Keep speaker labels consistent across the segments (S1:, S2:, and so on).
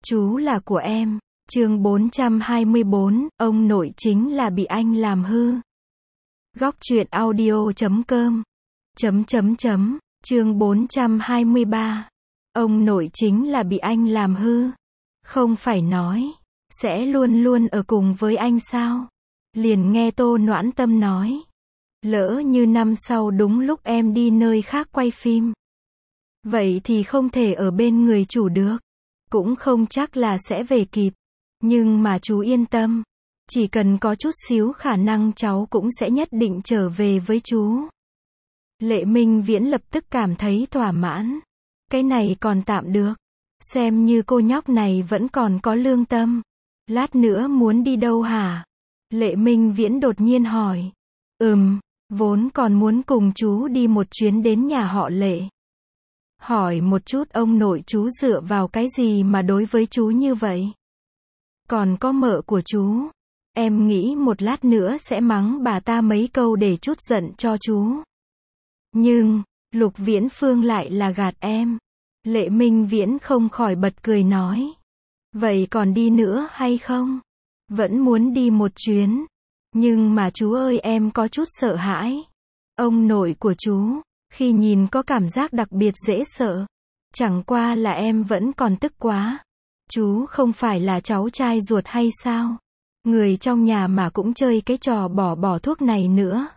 S1: Chú là của em. Chương 424, ông nội chính là bị anh làm hư. Góc truyện audio.com. Chương 423. Ông nội chính là bị anh làm hư. Không phải nói sẽ luôn luôn ở cùng với anh sao? Liền nghe Tô Noãn Tâm nói, lỡ như năm sau đúng lúc em đi nơi khác quay phim, vậy thì không thể ở bên người chủ được, cũng không chắc là sẽ về kịp. Nhưng mà chú yên tâm, chỉ cần có chút xíu khả năng cháu cũng sẽ nhất định trở về với chú. Lệ Minh Viễn lập tức cảm thấy thỏa mãn. Cái này còn tạm được. Xem như cô nhóc này vẫn còn có lương tâm. Lát nữa muốn đi đâu hả? Lệ Minh Viễn đột nhiên hỏi. Vốn còn muốn cùng chú đi một chuyến đến nhà họ Lệ. Hỏi một chút ông nội chú dựa vào cái gì mà đối với chú như vậy? Còn có mợ của chú. Em nghĩ một lát nữa sẽ mắng bà ta mấy câu để chút giận cho chú. Nhưng, Lục Viễn Phương lại là gạt em. Lệ Minh Viễn không khỏi bật cười nói. Vậy còn đi nữa hay không? Vẫn muốn đi một chuyến. Nhưng mà chú ơi, em có chút sợ hãi. Ông nội của chú, khi nhìn có cảm giác đặc biệt dễ sợ. Chẳng qua là em vẫn còn tức quá. Chú không phải là cháu trai ruột hay sao? Người trong nhà mà cũng chơi cái trò bỏ thuốc này nữa.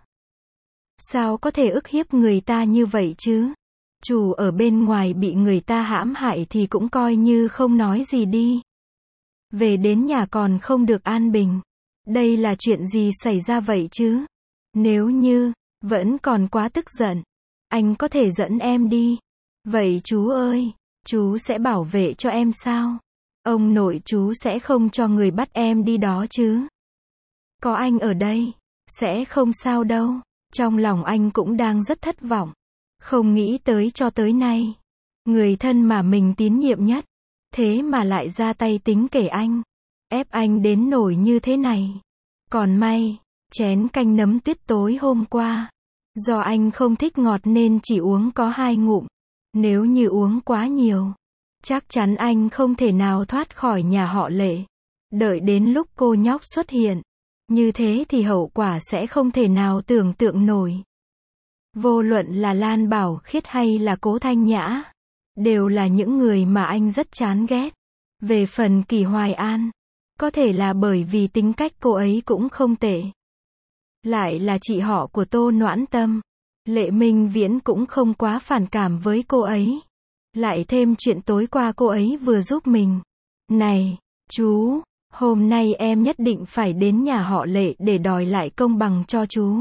S1: Sao có thể ức hiếp người ta như vậy chứ? Chủ ở bên ngoài bị người ta hãm hại thì cũng coi như không nói gì đi. Về đến nhà còn không được an bình. Đây là chuyện gì xảy ra vậy chứ? Nếu như vẫn còn quá tức giận, anh có thể dẫn em đi. Vậy chú ơi, chú sẽ bảo vệ cho em sao? Ông nội chú sẽ không cho người bắt em đi đó chứ? Có anh ở đây, sẽ không sao đâu. Trong lòng anh cũng đang rất thất vọng. Không nghĩ tới cho tới nay, người thân mà mình tín nhiệm nhất, thế mà lại ra tay tính kể anh, ép anh đến nổi như thế này. Còn may, chén canh nấm tuyết tối hôm qua, do anh không thích ngọt nên chỉ uống có 2 ngụm. Nếu như uống quá nhiều, chắc chắn anh không thể nào thoát khỏi nhà họ Lệ. Đợi đến lúc cô nhóc xuất hiện, như thế thì hậu quả sẽ không thể nào tưởng tượng nổi. Vô luận là Lan Bảo Khiết hay là Cố Thanh Nhã, đều là những người mà anh rất chán ghét. Về phần Kỳ Hoài An, có thể là bởi vì tính cách cô ấy cũng không tệ. Lại là chị họ của Tô Noãn Tâm, Lệ Minh Viễn cũng không quá phản cảm với cô ấy. Lại thêm chuyện tối qua cô ấy vừa giúp mình. Này, chú, hôm nay em nhất định phải đến nhà họ Lệ để đòi lại công bằng cho chú.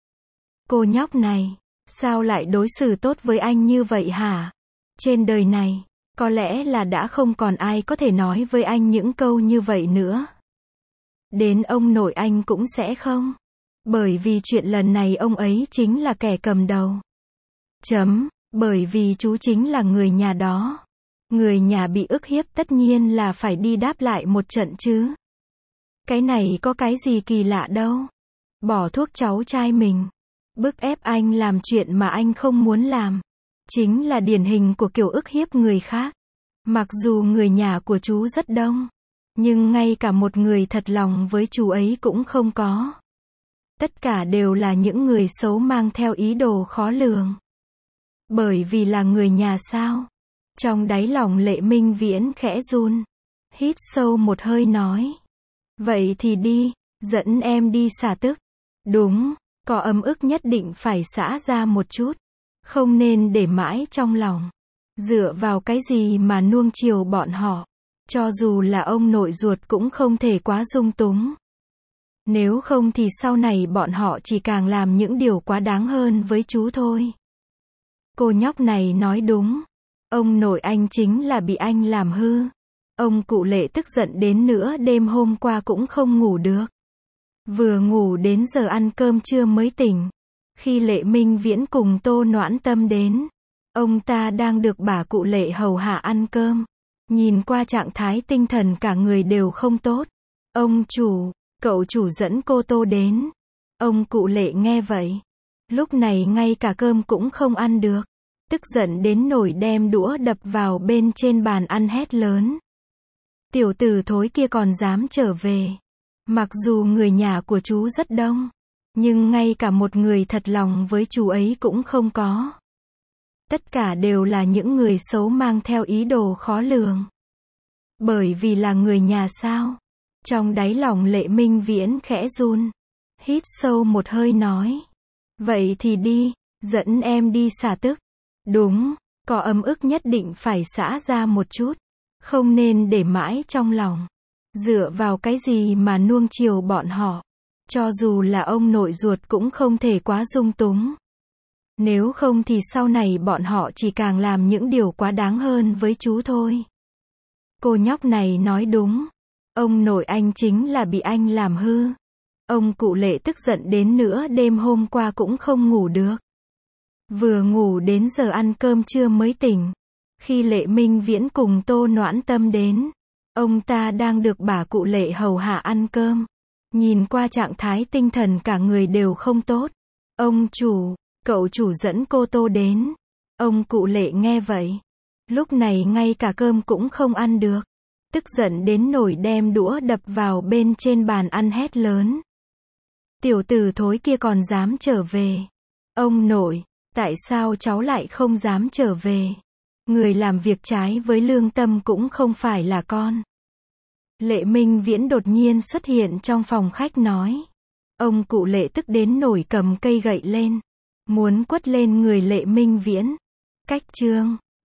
S1: Cô nhóc này, sao lại đối xử tốt với anh như vậy hả? Trên đời này, có lẽ là đã không còn ai có thể nói với anh những câu như vậy nữa. Đến ông nội anh cũng sẽ không. Bởi vì chuyện lần này ông ấy chính là kẻ cầm đầu. Bởi vì chú chính là người nhà đó. Người nhà bị ức hiếp tất nhiên là phải đi đáp lại một trận chứ. Cái này có cái gì kỳ lạ đâu. Bỏ thuốc cháu trai mình, bức ép anh làm chuyện mà anh không muốn làm, chính là điển hình của kiểu ức hiếp người khác. Mặc dù người nhà của chú rất đông, nhưng ngay cả một người thật lòng với chú ấy cũng không có. Tất cả đều là những người xấu mang theo ý đồ khó lường. Bởi vì là người nhà sao? Trong đáy lòng Lệ Minh Viễn khẽ run. Hít sâu một hơi nói. Vậy thì đi, dẫn em đi xả tức. Đúng, có ấm ức nhất định phải xả ra một chút. Không nên để mãi trong lòng. Dựa vào cái gì mà nuông chiều bọn họ. Cho dù là ông nội ruột cũng không thể quá dung túng. Nếu không thì sau này bọn họ chỉ càng làm những điều quá đáng hơn với chú thôi. Cô nhóc này nói đúng. Ông nội anh chính là bị anh làm hư. Ông cụ Lệ tức giận đến nửa đêm hôm qua cũng không ngủ được. Vừa ngủ đến giờ ăn cơm trưa mới tỉnh. Khi Lệ Minh Viễn cùng Tô Noãn Tâm đến, ông ta đang được bà cụ Lệ hầu hạ ăn cơm. Nhìn qua trạng thái tinh thần cả người đều không tốt. Ông chủ, cậu chủ dẫn cô Tô đến. Ông cụ Lệ nghe vậy, lúc này ngay cả cơm cũng không ăn được. Tức giận đến nổi đem đũa đập vào bên trên bàn ăn hét lớn. Tiểu tử thối kia còn dám trở về. Mặc dù người nhà của chú rất đông, nhưng ngay cả một người thật lòng với chú ấy cũng không có. Tất cả đều là những người xấu mang theo ý đồ khó lường. Bởi vì là người nhà sao? Trong đáy lòng Lệ Minh Viễn khẽ run. Hít sâu một hơi nói. Vậy thì đi, dẫn em đi xả tức. Đúng, có ấm ức nhất định phải xả ra một chút. Không nên để mãi trong lòng. Dựa vào cái gì mà nuông chiều bọn họ. Cho dù là ông nội ruột cũng không thể quá dung túng. Nếu không thì sau này bọn họ chỉ càng làm những điều quá đáng hơn với chú thôi. Cô nhóc này nói đúng. Ông nội anh chính là bị anh làm hư. Ông cụ Lệ tức giận đến nửa đêm hôm qua cũng không ngủ được. Vừa ngủ đến giờ ăn cơm trưa mới tỉnh. Khi Lệ Minh Viễn cùng Tô Noãn Tâm đến, ông ta đang được bà cụ Lệ hầu hạ ăn cơm. Nhìn qua trạng thái tinh thần cả người đều không tốt. Ông chủ, cậu chủ dẫn cô Tô đến. Ông cụ Lệ nghe vậy. Lúc này ngay cả cơm cũng không ăn được. Tức giận đến nổi đem đũa đập vào bên trên bàn ăn hét lớn. Tiểu tử thối kia còn dám trở về. Ông nội, tại sao cháu lại không dám trở về? Người làm việc trái với lương tâm cũng không phải là con. Lệ Minh Viễn đột nhiên xuất hiện trong phòng khách nói. Ông cụ Lệ tức đến nổi cầm cây gậy lên. Muốn quất lên người Lệ Minh Viễn. Cách chương